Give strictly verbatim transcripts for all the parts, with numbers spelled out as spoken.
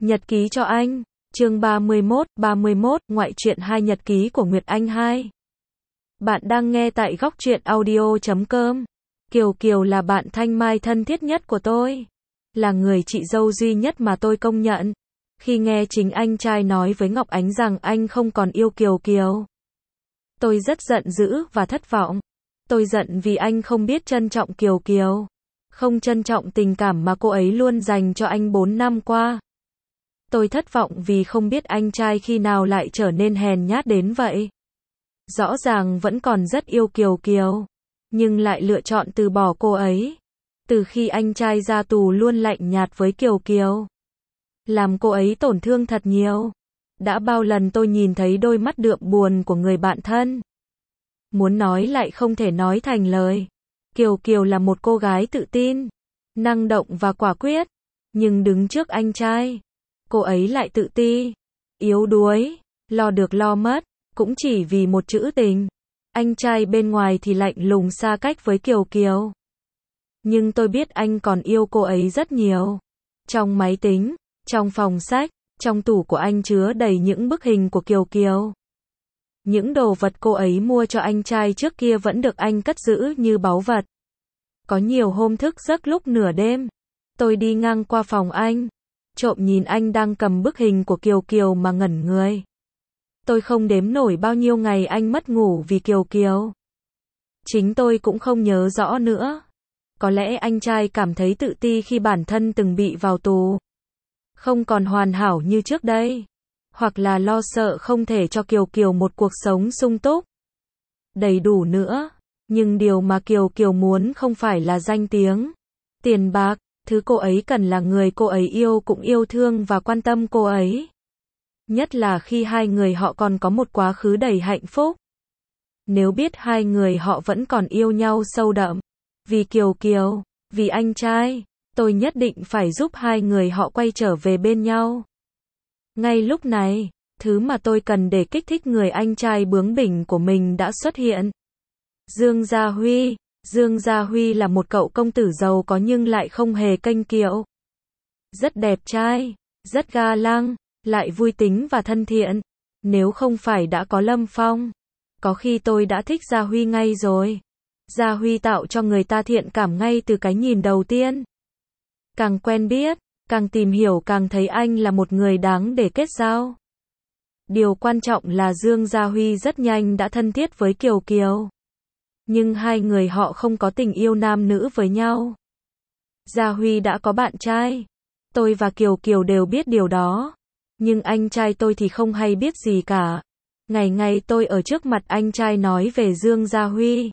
Nhật ký cho anh. Chương ba mươi mốt, ba mươi mốt, ngoại truyện hai nhật ký của Nguyệt Anh hai. Bạn đang nghe tại góc truyện audio chấm com. Kiều Kiều là bạn thanh mai thân thiết nhất của tôi. Là người chị dâu duy nhất mà tôi công nhận. Khi nghe chính anh trai nói với Ngọc Ánh rằng anh không còn yêu Kiều Kiều, tôi rất giận dữ và thất vọng. Tôi giận vì anh không biết trân trọng Kiều Kiều, không trân trọng tình cảm mà cô ấy luôn dành cho anh bốn năm qua. Tôi thất vọng vì không biết anh trai khi nào lại trở nên hèn nhát đến vậy. Rõ ràng vẫn còn rất yêu Kiều Kiều, nhưng lại lựa chọn từ bỏ cô ấy. Từ khi anh trai ra tù luôn lạnh nhạt với Kiều Kiều, làm cô ấy tổn thương thật nhiều. Đã bao lần tôi nhìn thấy đôi mắt đượm buồn của người bạn thân, muốn nói lại không thể nói thành lời. Kiều Kiều là một cô gái tự tin, năng động và quả quyết, nhưng đứng trước anh trai, cô ấy lại tự ti, yếu đuối, lo được lo mất, cũng chỉ vì một chữ tình. Anh trai bên ngoài thì lạnh lùng xa cách với Kiều Kiều, nhưng tôi biết anh còn yêu cô ấy rất nhiều. Trong máy tính, trong phòng sách, trong tủ của anh chứa đầy những bức hình của Kiều Kiều. Những đồ vật cô ấy mua cho anh trai trước kia vẫn được anh cất giữ như báu vật. Có nhiều hôm thức giấc lúc nửa đêm, tôi đi ngang qua phòng anh, trộm nhìn anh đang cầm bức hình của Kiều Kiều mà ngẩn người. Tôi không đếm nổi bao nhiêu ngày anh mất ngủ vì Kiều Kiều. Chính tôi cũng không nhớ rõ nữa. Có lẽ anh trai cảm thấy tự ti khi bản thân từng bị vào tù, không còn hoàn hảo như trước đây. Hoặc là lo sợ không thể cho Kiều Kiều một cuộc sống sung túc, đầy đủ nữa. Nhưng điều mà Kiều Kiều muốn không phải là danh tiếng, tiền bạc. Thứ cô ấy cần là người cô ấy yêu cũng yêu thương và quan tâm cô ấy. Nhất là khi hai người họ còn có một quá khứ đầy hạnh phúc. Nếu biết hai người họ vẫn còn yêu nhau sâu đậm, vì Kiều Kiều, vì anh trai, tôi nhất định phải giúp hai người họ quay trở về bên nhau. Ngay lúc này, thứ mà tôi cần để kích thích người anh trai bướng bỉnh của mình đã xuất hiện. Dương Gia Huy. Dương Gia Huy là một cậu công tử giàu có nhưng lại không hề kênh kiệu. Rất đẹp trai, rất ga lăng, lại vui tính và thân thiện. Nếu không phải đã có Lâm Phong, có khi tôi đã thích Gia Huy ngay rồi. Gia Huy tạo cho người ta thiện cảm ngay từ cái nhìn đầu tiên. Càng quen biết, càng tìm hiểu càng thấy anh là một người đáng để kết giao. Điều quan trọng là Dương Gia Huy rất nhanh đã thân thiết với Kiều Kiều. Nhưng hai người họ không có tình yêu nam nữ với nhau. Gia Huy đã có bạn trai. Tôi và Kiều Kiều đều biết điều đó. Nhưng anh trai tôi thì không hay biết gì cả. Ngày ngày tôi ở trước mặt anh trai nói về Dương Gia Huy.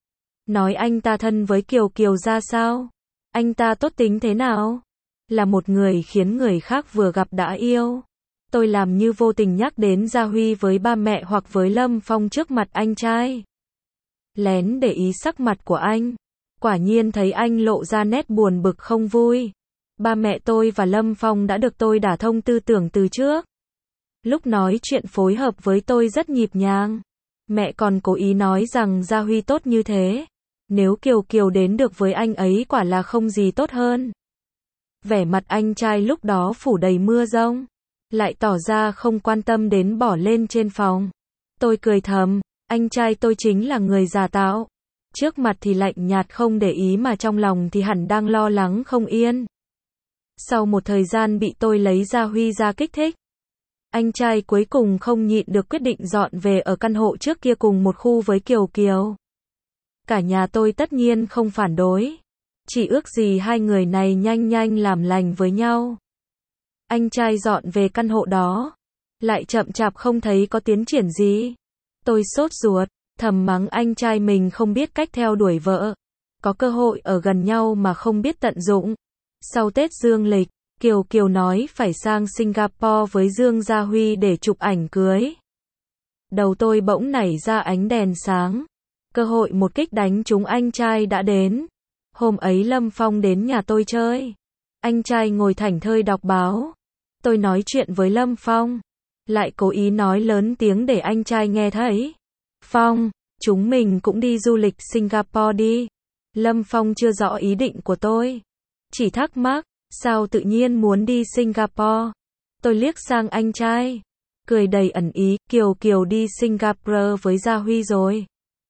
Nói anh ta thân với Kiều Kiều ra sao? Anh ta tốt tính thế nào? Là một người khiến người khác vừa gặp đã yêu. Tôi làm như vô tình nhắc đến Gia Huy với ba mẹ hoặc với Lâm Phong trước mặt anh trai. Lén để ý sắc mặt của anh. Quả nhiên thấy anh lộ ra nét buồn bực không vui. Ba mẹ tôi và Lâm Phong đã được tôi đả thông tư tưởng từ trước. Lúc nói chuyện phối hợp với tôi rất nhịp nhàng. Mẹ còn cố ý nói rằng Gia Huy tốt như thế, nếu Kiều Kiều đến được với anh ấy quả là không gì tốt hơn. Vẻ mặt anh trai lúc đó phủ đầy mưa rông, lại tỏ ra không quan tâm đến bỏ lên trên phòng. Tôi cười thầm, anh trai tôi chính là người giả tạo. Trước mặt thì lạnh nhạt không để ý mà trong lòng thì hẳn đang lo lắng không yên. Sau một thời gian bị tôi lấy Gia Huy ra kích thích, anh trai cuối cùng không nhịn được quyết định dọn về ở căn hộ trước kia cùng một khu với Kiều Kiều. Cả nhà tôi tất nhiên không phản đối, chỉ ước gì hai người này nhanh nhanh làm lành với nhau. Anh trai dọn về căn hộ đó, lại chậm chạp không thấy có tiến triển gì. Tôi sốt ruột, thầm mắng anh trai mình không biết cách theo đuổi vợ. Có cơ hội ở gần nhau mà không biết tận dụng. Sau Tết dương lịch, Kiều Kiều nói phải sang Singapore với Dương Gia Huy để chụp ảnh cưới. Đầu tôi bỗng nảy ra ánh đèn sáng. Cơ hội một kích đánh trúng anh trai đã đến. Hôm ấy Lâm Phong đến nhà tôi chơi. Anh trai ngồi thảnh thơi đọc báo. Tôi nói chuyện với Lâm Phong, lại cố ý nói lớn tiếng để anh trai nghe thấy. Phong, chúng mình cũng đi du lịch Singapore đi. Lâm Phong chưa rõ ý định của tôi, chỉ thắc mắc, sao tự nhiên muốn đi Singapore? Tôi liếc sang anh trai, cười đầy ẩn ý, Kiều Kiều đi Singapore với Gia Huy rồi.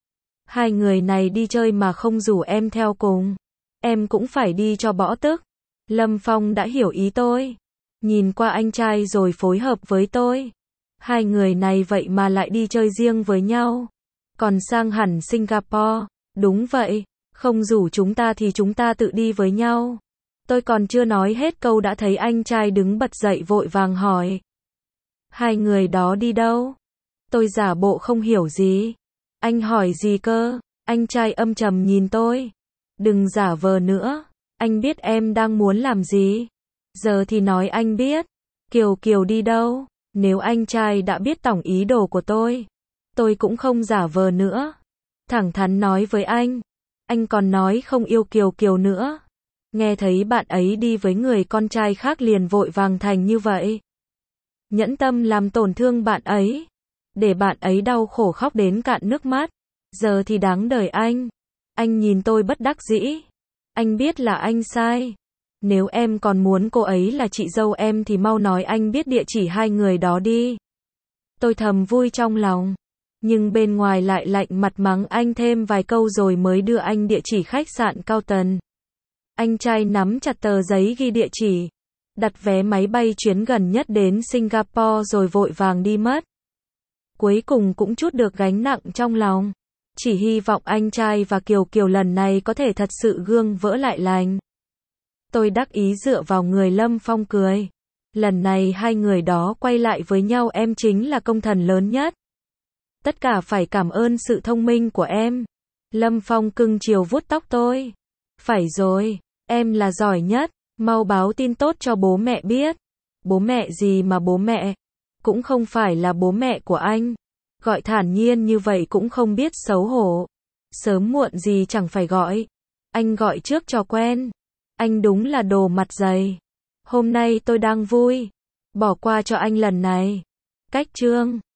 Hai người này đi chơi mà không rủ em theo cùng. Em cũng phải đi cho bỏ tức. Lâm Phong đã hiểu ý tôi. Nhìn qua anh trai rồi phối hợp với tôi. Hai người này vậy mà lại đi chơi riêng với nhau. Còn sang hẳn Singapore. Đúng vậy. Không rủ chúng ta thì chúng ta tự đi với nhau. Tôi còn chưa nói hết câu đã thấy anh trai đứng bật dậy vội vàng hỏi. Hai người đó đi đâu? Tôi giả bộ không hiểu gì. Anh hỏi gì cơ? Anh trai âm trầm nhìn tôi. Đừng giả vờ nữa. Anh biết em đang muốn làm gì. Giờ thì nói anh biết. Kiều Kiều đi đâu? Nếu anh trai đã biết tổng ý đồ của tôi, tôi cũng không giả vờ nữa. Thẳng thắn nói với anh. Anh còn nói không yêu Kiều Kiều nữa. Nghe thấy bạn ấy đi với người con trai khác liền vội vàng thành như vậy. Nhẫn tâm làm tổn thương bạn ấy. Để bạn ấy đau khổ khóc đến cạn nước mắt. Giờ thì đáng đời anh. Anh nhìn tôi bất đắc dĩ. Anh biết là anh sai. Nếu em còn muốn cô ấy là chị dâu em thì mau nói anh biết địa chỉ hai người đó đi. Tôi thầm vui trong lòng. Nhưng bên ngoài lại lạnh mặt mắng anh thêm vài câu rồi mới đưa anh địa chỉ khách sạn Cao Tần. Anh trai nắm chặt tờ giấy ghi địa chỉ. Đặt vé máy bay chuyến gần nhất đến Singapore rồi vội vàng đi mất. Cuối cùng cũng trút được gánh nặng trong lòng. Chỉ hy vọng anh trai và Kiều Kiều lần này có thể thật sự gương vỡ lại lành. Tôi đắc ý dựa vào người Lâm Phong cười. Lần này hai người đó quay lại với nhau em chính là công thần lớn nhất. Tất cả phải cảm ơn sự thông minh của em. Lâm Phong cưng chiều vuốt tóc tôi. Phải rồi, em là giỏi nhất. Mau báo tin tốt cho bố mẹ biết. Bố mẹ gì mà bố mẹ? Cũng không phải là bố mẹ của anh. Gọi thản nhiên như vậy cũng không biết xấu hổ. Sớm muộn gì chẳng phải gọi. Anh gọi trước cho quen. Anh đúng là đồ mặt dày. Hôm nay tôi đang vui. Bỏ qua cho anh lần này. Cách chương